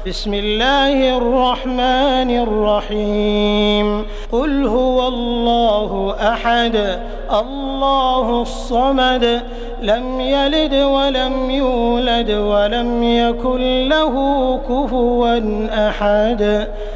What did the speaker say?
بسم الله الرحمن الرحيم قل هو الله أحد الله الصمد لم يلد ولم يولد ولم يكن له كفوا أحد